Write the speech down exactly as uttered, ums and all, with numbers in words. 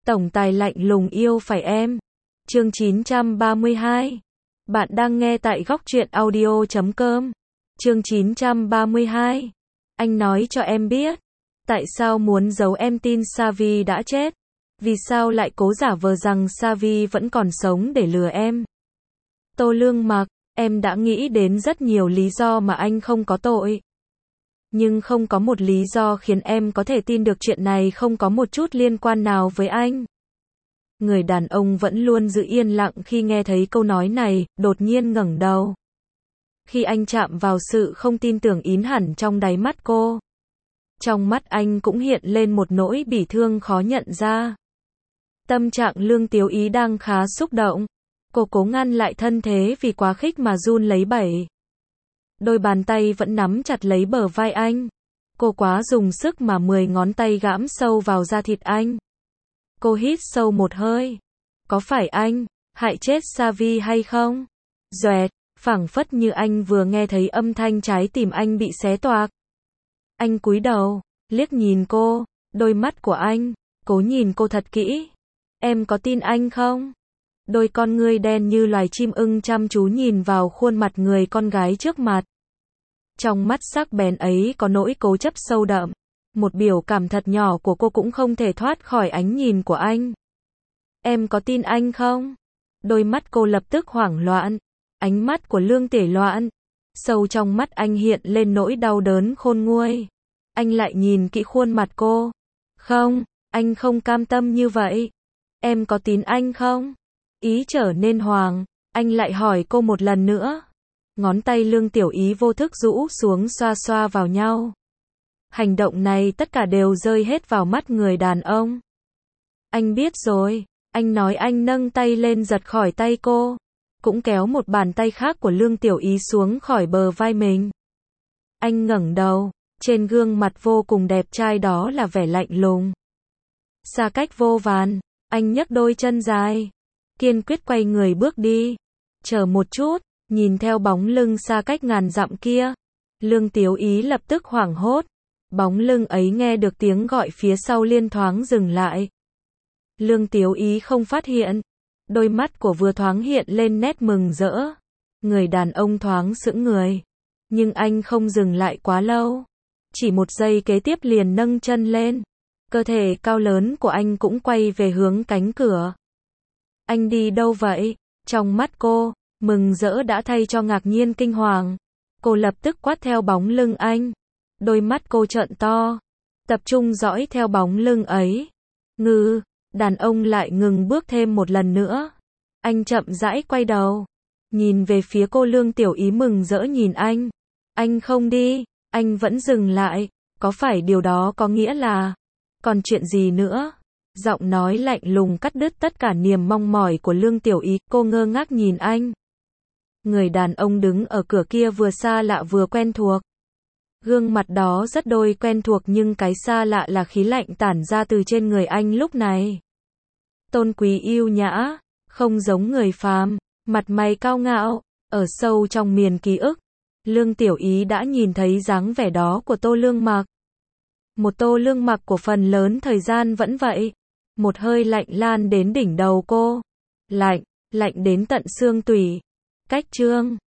Tổng tài lạnh lùng yêu phải em. Chương chín trăm ba mươi hai. Bạn đang nghe tại góc truyện audio chấm com. Chương chín trăm ba mươi hai. Anh nói cho em biết. Tại sao muốn giấu em tin Savi đã chết? Vì sao lại cố giả vờ rằng Savi vẫn còn sống để lừa em? Tô Lương Mặc, em đã nghĩ đến rất nhiều lý do mà anh không có tội. Nhưng không có một lý do khiến em có thể tin được chuyện này không có một chút liên quan nào với anh. Người đàn ông vẫn luôn giữ yên lặng khi nghe thấy câu nói này, đột nhiên ngẩng đầu. Khi anh chạm vào sự không tin tưởng ín hẳn trong đáy mắt cô. Trong mắt anh cũng hiện lên một nỗi bỉ thương khó nhận ra. Tâm trạng Lương Tiếu Ý đang khá xúc động. Cô cố ngăn lại thân thế vì quá khích mà run lấy bẩy. Đôi bàn tay vẫn nắm chặt lấy bờ vai anh. Cô quá dùng sức mà mười ngón tay gãm sâu vào da thịt anh. Cô hít sâu một hơi. Có phải anh hại chết Savi hay không? Doẹt, phảng phất như anh vừa nghe thấy âm thanh trái tim anh bị xé toạc. Anh cúi đầu, liếc nhìn cô, đôi mắt của anh, cố nhìn cô thật kỹ. Em có tin anh không? Đôi con ngươi đen như loài chim ưng chăm chú nhìn vào khuôn mặt người con gái trước mặt. Trong mắt sắc bén ấy có nỗi cố chấp sâu đậm. Một biểu cảm thật nhỏ của cô cũng không thể thoát khỏi ánh nhìn của anh. Em có tin anh không? Đôi mắt cô lập tức hoảng loạn. Ánh mắt của Lương Tể loạn. Sâu trong mắt anh hiện lên nỗi đau đớn khôn nguôi. Anh lại nhìn kỹ khuôn mặt cô. Không, anh không cam tâm như vậy. Em có tin anh không? Ý trở nên hoàng, anh lại hỏi cô một lần nữa. Ngón tay Lương Tiểu Ý vô thức rũ xuống xoa xoa vào nhau. Hành động này tất cả đều rơi hết vào mắt người đàn ông. Anh biết rồi, anh nói. Anh nâng tay lên giật khỏi tay cô, cũng kéo một bàn tay khác của Lương Tiểu Ý xuống khỏi bờ vai mình. Anh ngẩng đầu, trên gương mặt vô cùng đẹp trai đó là vẻ lạnh lùng. Xa cách vô vàn, anh nhấc đôi chân dài, kiên quyết quay người bước đi. Chờ một chút, nhìn theo bóng lưng xa cách ngàn dặm kia. Lương Tiếu Ý lập tức hoảng hốt. Bóng lưng ấy nghe được tiếng gọi phía sau liên thoáng dừng lại. Lương Tiếu Ý không phát hiện. Đôi mắt của vừa thoáng hiện lên nét mừng rỡ. Người đàn ông thoáng sững người. Nhưng anh không dừng lại quá lâu. Chỉ một giây kế tiếp liền nâng chân lên. Cơ thể cao lớn của anh cũng quay về hướng cánh cửa. Anh đi đâu vậy? Trong mắt cô, mừng rỡ đã thay cho ngạc nhiên kinh hoàng. Cô lập tức quát theo bóng lưng anh. Đôi mắt cô trợn to, tập trung dõi theo bóng lưng ấy. Ngư, đàn ông lại ngừng bước thêm một lần nữa. Anh chậm rãi quay đầu, nhìn về phía cô. Lương Tiểu Ý mừng rỡ nhìn anh. Anh không đi, anh vẫn dừng lại. Có phải điều đó có nghĩa là, còn chuyện gì nữa? Giọng nói lạnh lùng cắt đứt tất cả niềm mong mỏi của Lương Tiểu Ý. Cô ngơ ngác nhìn anh. Người đàn ông đứng ở cửa kia vừa xa lạ vừa quen thuộc. Gương mặt đó rất đôi quen thuộc nhưng cái xa lạ là khí lạnh tản ra từ trên người anh lúc này. Tôn quý yêu nhã, không giống người phàm, mặt mày cao ngạo, ở sâu trong miền ký ức. Lương Tiểu Ý đã nhìn thấy dáng vẻ đó của Tô Lương Mặc. Một Tô Lương Mặc của phần lớn thời gian vẫn vậy. Một hơi lạnh lan đến đỉnh đầu cô. Lạnh, lạnh đến tận xương tủy. Cách chương